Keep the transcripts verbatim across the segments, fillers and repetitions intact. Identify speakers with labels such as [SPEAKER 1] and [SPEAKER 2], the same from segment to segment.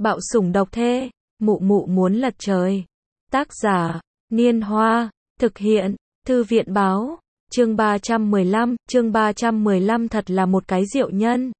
[SPEAKER 1] Bạo sủng độc thê, mụ mụ muốn lật trời. Tác giả, Niên Hoa, thực hiện, Thư viện Báo, chương ba trăm mười lăm, chương ba trăm mười lăm thật là một cái diệu nhân.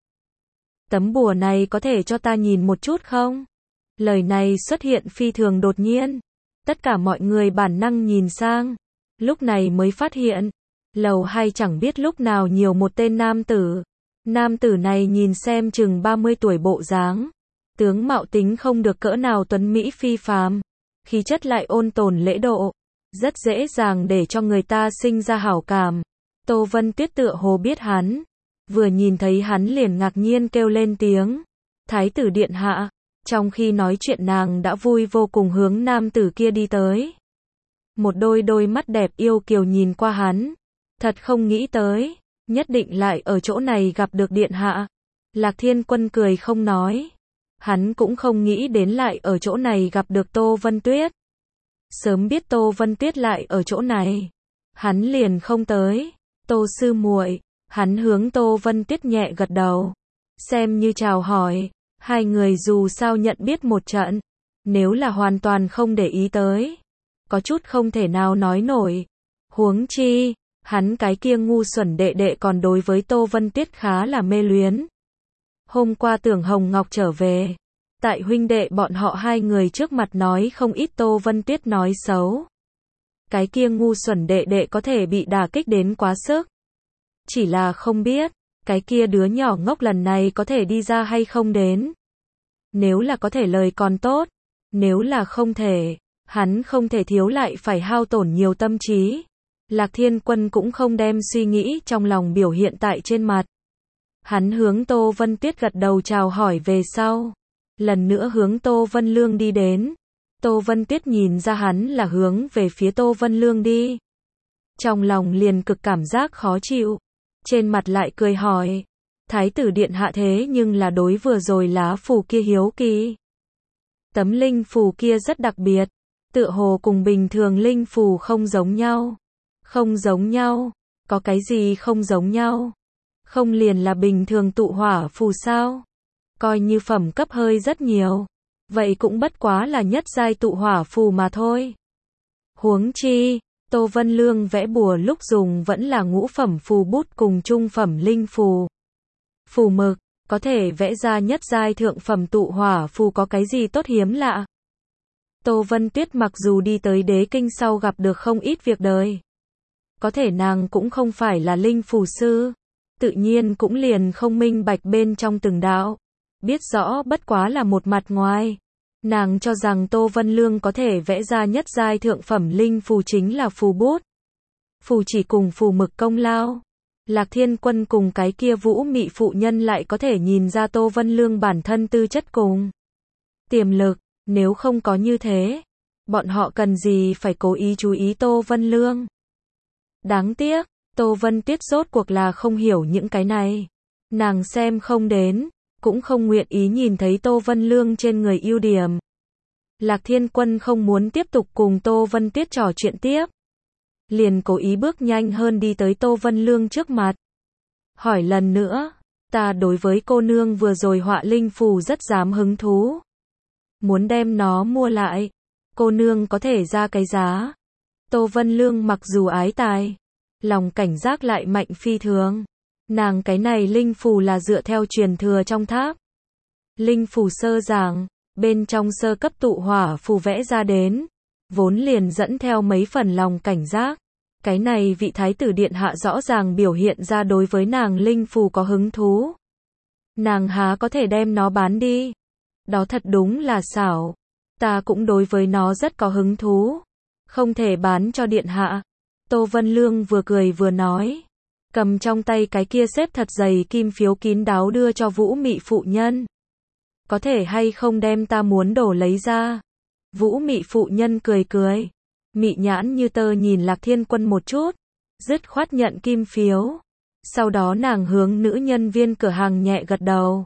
[SPEAKER 1] Tấm bùa này có thể cho ta nhìn một chút không? Lời này xuất hiện phi thường đột nhiên. Tất cả mọi người bản năng nhìn sang. Lúc này mới phát hiện, lầu hai chẳng biết lúc nào nhiều một tên nam tử. Nam tử này nhìn xem chừng ba mươi tuổi bộ dáng. Tướng mạo tính không được cỡ nào tuấn mỹ phi phàm. Khí chất lại ôn tồn lễ độ. Rất dễ dàng để cho người ta sinh ra hảo cảm. Tô Vân Tuyết tựa hồ biết hắn. Vừa nhìn thấy hắn liền ngạc nhiên kêu lên tiếng. Thái tử điện hạ. Trong khi nói chuyện nàng đã vui vô cùng hướng nam tử kia đi tới. Một đôi đôi mắt đẹp yêu kiều nhìn qua hắn. Thật không nghĩ tới. Nhất định lại ở chỗ này gặp được điện hạ. Lạc Thiên Quân cười không nói. Hắn cũng không nghĩ đến lại ở chỗ này gặp được Tô Vân Tuyết. Sớm biết Tô Vân Tuyết lại ở chỗ này. Hắn liền không tới. Tô sư muội. Hắn hướng Tô Vân Tuyết nhẹ gật đầu. Xem như chào hỏi. Hai người dù sao nhận biết một trận. Nếu là hoàn toàn không để ý tới. Có chút không thể nào nói nổi. Huống chi. Hắn cái kia ngu xuẩn đệ đệ còn đối với Tô Vân Tuyết khá là mê luyến. Hôm qua Tưởng Hồng Ngọc trở về. Tại huynh đệ bọn họ hai người trước mặt nói không ít Tô Vân Tuyết nói xấu. Cái kia ngu xuẩn đệ đệ có thể bị đả kích đến quá sức. Chỉ là không biết, cái kia đứa nhỏ ngốc lần này có thể đi ra hay không đến. Nếu là có thể lời còn tốt. Nếu là không thể, hắn không thể thiếu lại phải hao tổn nhiều tâm trí. Lạc Thiên Quân cũng không đem suy nghĩ trong lòng biểu hiện tại trên mặt. Hắn hướng Tô Vân Tuyết gật đầu chào hỏi về sau. Lần nữa hướng Tô Vân Lương đi đến. Tô Vân Tuyết nhìn ra hắn là hướng về phía Tô Vân Lương đi. Trong lòng liền cực cảm giác khó chịu. Trên mặt lại cười hỏi. Thái tử điện hạ thế nhưng là đối vừa rồi lá phù kia hiếu kỳ. Tấm linh phù kia rất đặc biệt. Tựa hồ cùng bình thường linh phù không giống nhau. Không giống nhau. Có cái gì không giống nhau? Không liền là bình thường tụ hỏa phù sao? Coi như phẩm cấp hơi rất nhiều. Vậy cũng bất quá là nhất giai tụ hỏa phù mà thôi. Huống chi, Tô Vân Lương vẽ bùa lúc dùng vẫn là ngũ phẩm phù bút cùng trung phẩm linh phù. Phù mực, có thể vẽ ra nhất giai thượng phẩm tụ hỏa phù có cái gì tốt hiếm lạ. Tô Vân Tuyết mặc dù đi tới đế kinh sau gặp được không ít việc đời. Có thể nàng cũng không phải là linh phù sư. Tự nhiên cũng liền không minh bạch bên trong từng đạo. Biết rõ bất quá là một mặt ngoài. Nàng cho rằng Tô Vân Lương có thể vẽ ra nhất giai thượng phẩm linh phù chính là phù bút. Phù chỉ cùng phù mực công lao. Lạc Thiên Quân cùng cái kia vũ mị phụ nhân lại có thể nhìn ra Tô Vân Lương bản thân tư chất cùng tiềm lực. Nếu không có như thế, bọn họ cần gì phải cố ý chú ý Tô Vân Lương. Đáng tiếc, Tô Vân Tuyết rốt cuộc là không hiểu những cái này. Nàng xem không đến, cũng không nguyện ý nhìn thấy Tô Vân Lương trên người ưu điểm. Lạc Thiên Quân không muốn tiếp tục cùng Tô Vân Tuyết trò chuyện tiếp. Liền cố ý bước nhanh hơn đi tới Tô Vân Lương trước mặt. Hỏi lần nữa, ta đối với cô nương vừa rồi họa linh phù rất dám hứng thú. Muốn đem nó mua lại. Cô nương có thể ra cái giá. Tô Vân Lương mặc dù ái tài. Lòng cảnh giác lại mạnh phi thường. Nàng cái này linh phù là dựa theo truyền thừa trong tháp. Linh phù sơ giảng, bên trong sơ cấp tụ hỏa phù vẽ ra đến. Vốn liền dẫn theo mấy phần lòng cảnh giác. Cái này vị thái tử điện hạ rõ ràng biểu hiện ra đối với nàng linh phù có hứng thú. Nàng há có thể đem nó bán đi. Đó thật đúng là xảo. Ta cũng đối với nó rất có hứng thú. Không thể bán cho điện hạ. Tô Vân Lương vừa cười vừa nói. Cầm trong tay cái kia xếp thật dày kim phiếu kín đáo đưa cho vũ mị phụ nhân. Có thể hay không đem ta muốn đổ lấy ra. Vũ mị phụ nhân cười cười. Mị nhãn như tơ nhìn Lạc Thiên Quân một chút. Dứt khoát nhận kim phiếu. Sau đó nàng hướng nữ nhân viên cửa hàng nhẹ gật đầu.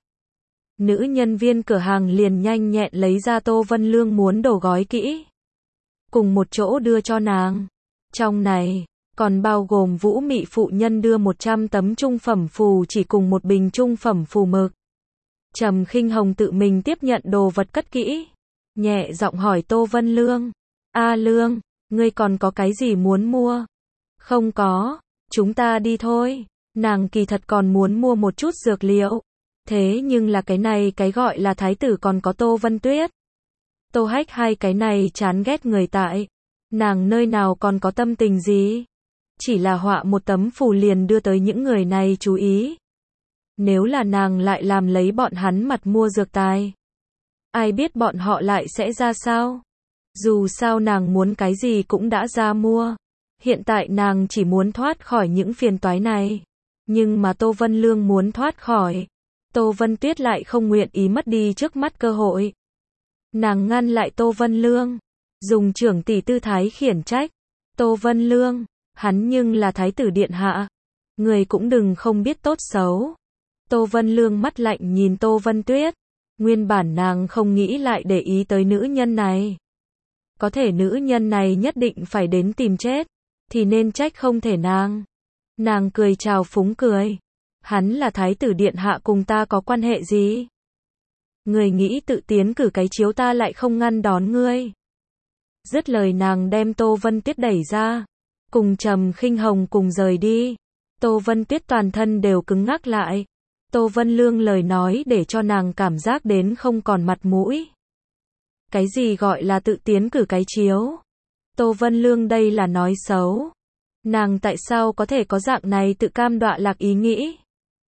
[SPEAKER 1] Nữ nhân viên cửa hàng liền nhanh nhẹn lấy ra Tô Vân Lương muốn đổ gói kỹ. Cùng một chỗ đưa cho nàng. Trong này, còn bao gồm vũ mị phụ nhân đưa một trăm tấm trung phẩm phù chỉ cùng một bình trung phẩm phù mực. Trầm Khinh Hồng tự mình tiếp nhận đồ vật cất kỹ, nhẹ giọng hỏi Tô Vân Lương, A Lương, ngươi còn có cái gì muốn mua? Không có, chúng ta đi thôi. Nàng kỳ thật còn muốn mua một chút dược liệu. Thế nhưng là cái này cái gọi là thái tử còn có Tô Vân Tuyết. Tô Hách hai cái này chán ghét người tại. Nàng nơi nào còn có tâm tình gì? Chỉ là họa một tấm phù liền đưa tới những người này chú ý. Nếu là nàng lại làm lấy bọn hắn mặt mua dược tài, ai biết bọn họ lại sẽ ra sao? Dù sao nàng muốn cái gì cũng đã ra mua. Hiện tại nàng chỉ muốn thoát khỏi những phiền toái này. Nhưng mà Tô Vân Lương muốn thoát khỏi. Tô Vân Tuyết lại không nguyện ý mất đi trước mắt cơ hội. Nàng ngăn lại Tô Vân Lương, dùng trưởng tỷ tư thái khiển trách. Tô Vân Lương, hắn nhưng là thái tử điện hạ. Người cũng đừng không biết tốt xấu. Tô Vân Lương mắt lạnh nhìn Tô Vân Tuyết. Nguyên bản nàng không nghĩ lại để ý tới nữ nhân này. Có thể nữ nhân này nhất định phải đến tìm chết, thì nên trách không thể nàng. Nàng cười chào phúng cười. Hắn là thái tử điện hạ cùng ta có quan hệ gì? Người nghĩ tự tiến cử cái chiếu ta lại không ngăn đón ngươi. Dứt lời nàng đem Tô Vân Tuyết đẩy ra, cùng Trầm Khinh Hồng cùng rời đi. Tô Vân Tuyết toàn thân đều cứng ngắc lại. Tô Vân Lương lời nói để cho nàng cảm giác đến không còn mặt mũi. Cái gì gọi là tự tiến cử cái chiếu? Tô Vân Lương đây là nói xấu. Nàng tại sao có thể có dạng này tự cam đoạ lạc ý nghĩ?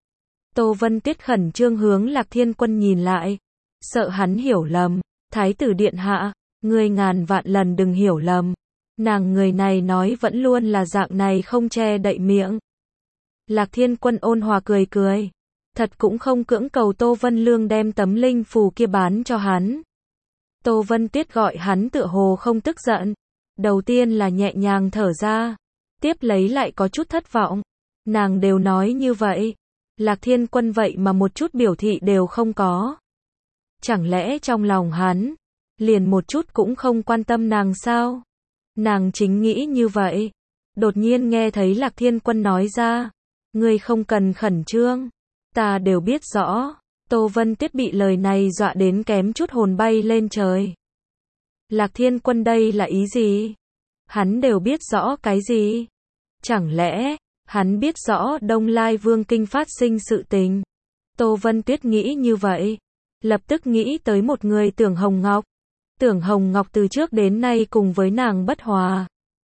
[SPEAKER 1] Tô Vân Tuyết khẩn trương hướng Lạc Thiên Quân nhìn lại, sợ hắn hiểu lầm. Thái tử điện hạ, ngươi ngàn vạn lần đừng hiểu lầm. Nàng người này nói vẫn luôn là dạng này không che đậy miệng. Lạc Thiên Quân ôn hòa cười cười. Thật cũng không cưỡng cầu Tô Vân Lương đem tấm linh phù kia bán cho hắn. Tô Vân Tuyết gọi hắn tựa hồ không tức giận. Đầu tiên là nhẹ nhàng thở ra, tiếp lấy lại có chút thất vọng. Nàng đều nói như vậy. Lạc Thiên Quân vậy mà một chút biểu thị đều không có. Chẳng lẽ trong lòng hắn, liền một chút cũng không quan tâm nàng sao? Nàng chính nghĩ như vậy. Đột nhiên nghe thấy Lạc Thiên Quân nói ra. Ngươi không cần khẩn trương. Ta đều biết rõ. Tô Vân Tuyết bị lời này dọa đến kém chút hồn bay lên trời. Lạc Thiên Quân đây là ý gì? Hắn đều biết rõ cái gì? Chẳng lẽ, hắn biết rõ Đông Lai Vương Kinh phát sinh sự tình? Tô Vân Tuyết nghĩ như vậy. Lập tức nghĩ tới một người Tưởng Hồng Ngọc. Tưởng Hồng Ngọc từ trước đến nay cùng với nàng bất hòa.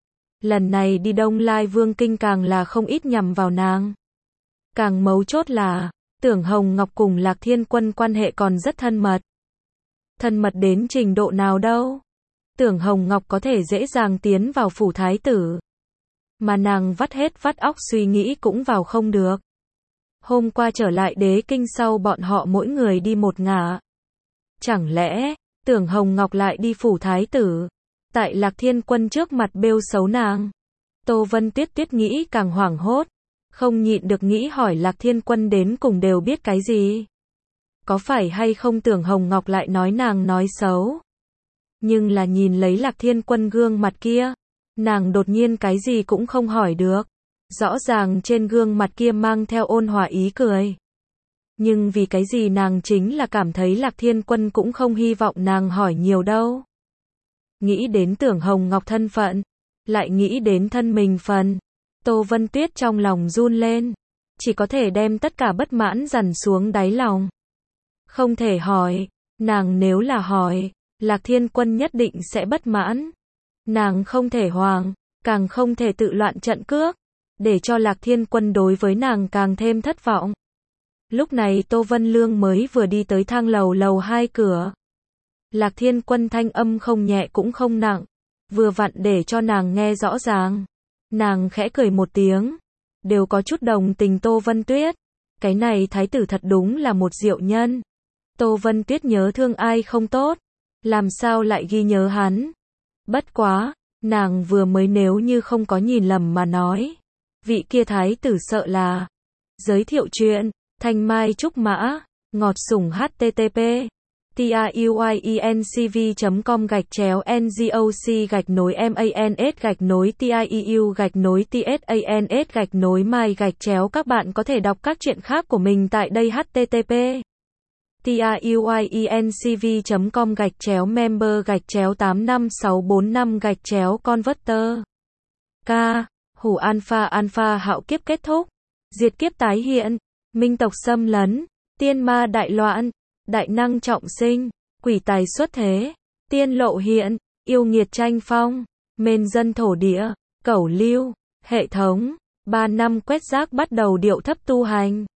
[SPEAKER 1] Lần này đi Đông Lai Vương Kinh càng là không ít nhằm vào nàng. Càng mấu chốt là, Tưởng Hồng Ngọc cùng Lạc Thiên Quân quan hệ còn rất thân mật. Thân mật đến trình độ nào đâu? Tưởng Hồng Ngọc có thể dễ dàng tiến vào phủ thái tử. Mà nàng vắt hết vắt óc suy nghĩ cũng vào không được. Hôm qua trở lại đế kinh sau bọn họ mỗi người đi một ngả. Chẳng lẽ, Tưởng Hồng Ngọc lại đi phủ thái tử? Tại Lạc Thiên Quân trước mặt bêu xấu nàng. Tô Vân Tuyết Tuyết nghĩ càng hoảng hốt. Không nhịn được nghĩ hỏi Lạc Thiên Quân đến cùng đều biết cái gì? Có phải hay không Tưởng Hồng Ngọc lại nói nàng nói xấu? Nhưng là nhìn lấy Lạc Thiên Quân gương mặt kia, nàng đột nhiên cái gì cũng không hỏi được. Rõ ràng trên gương mặt kia mang theo ôn hòa ý cười. Nhưng vì cái gì nàng chính là cảm thấy Lạc Thiên Quân cũng không hy vọng nàng hỏi nhiều đâu. Nghĩ đến Tưởng Hồng Ngọc thân phận, lại nghĩ đến thân mình phần. Tô Vân Tuyết trong lòng run lên, chỉ có thể đem tất cả bất mãn dằn xuống đáy lòng. Không thể hỏi, nàng nếu là hỏi, Lạc Thiên Quân nhất định sẽ bất mãn. Nàng không thể hoàng, càng không thể tự loạn trận cước, để cho Lạc Thiên Quân đối với nàng càng thêm thất vọng. Lúc này Tô Vân Lương mới vừa đi tới thang lầu lầu hai cửa. Lạc Thiên Quân thanh âm không nhẹ cũng không nặng, vừa vặn để cho nàng nghe rõ ràng. Nàng khẽ cười một tiếng, đều có chút đồng tình Tô Vân Tuyết. Cái này thái tử thật đúng là một diệu nhân. Tô Vân Tuyết nhớ thương ai không tốt, làm sao lại ghi nhớ hắn. Bất quá, nàng vừa mới nếu như không có nhìn lầm mà nói, vị kia thái tử sợ là. Giới thiệu chuyện, Thanh Mai Trúc Mã, ngọt sủng http tiuyenCV chấm com gạch chéo ngoc gạch nối mans gạch nối tieu gạch nối tsans gạch nối mai gạch chéo. Các bạn có thể đọc các chuyện khác của mình tại đây http tiuyinc chấm com gạch chéo member gạch chéo tám năm sáu bốn năm gạch chéo converter. K. Hủ alpha alpha hạo kiếp kết thúc. Diệt kiếp tái hiện. Minh tộc xâm lấn. Tiên ma đại loạn. Đại năng trọng sinh. Quỷ tài xuất thế. Tiên lộ hiện. Yêu nghiệt tranh phong. Mền dân thổ địa. Cẩu lưu. Hệ thống. Ba năm quét rác bắt đầu điệu thấp tu hành.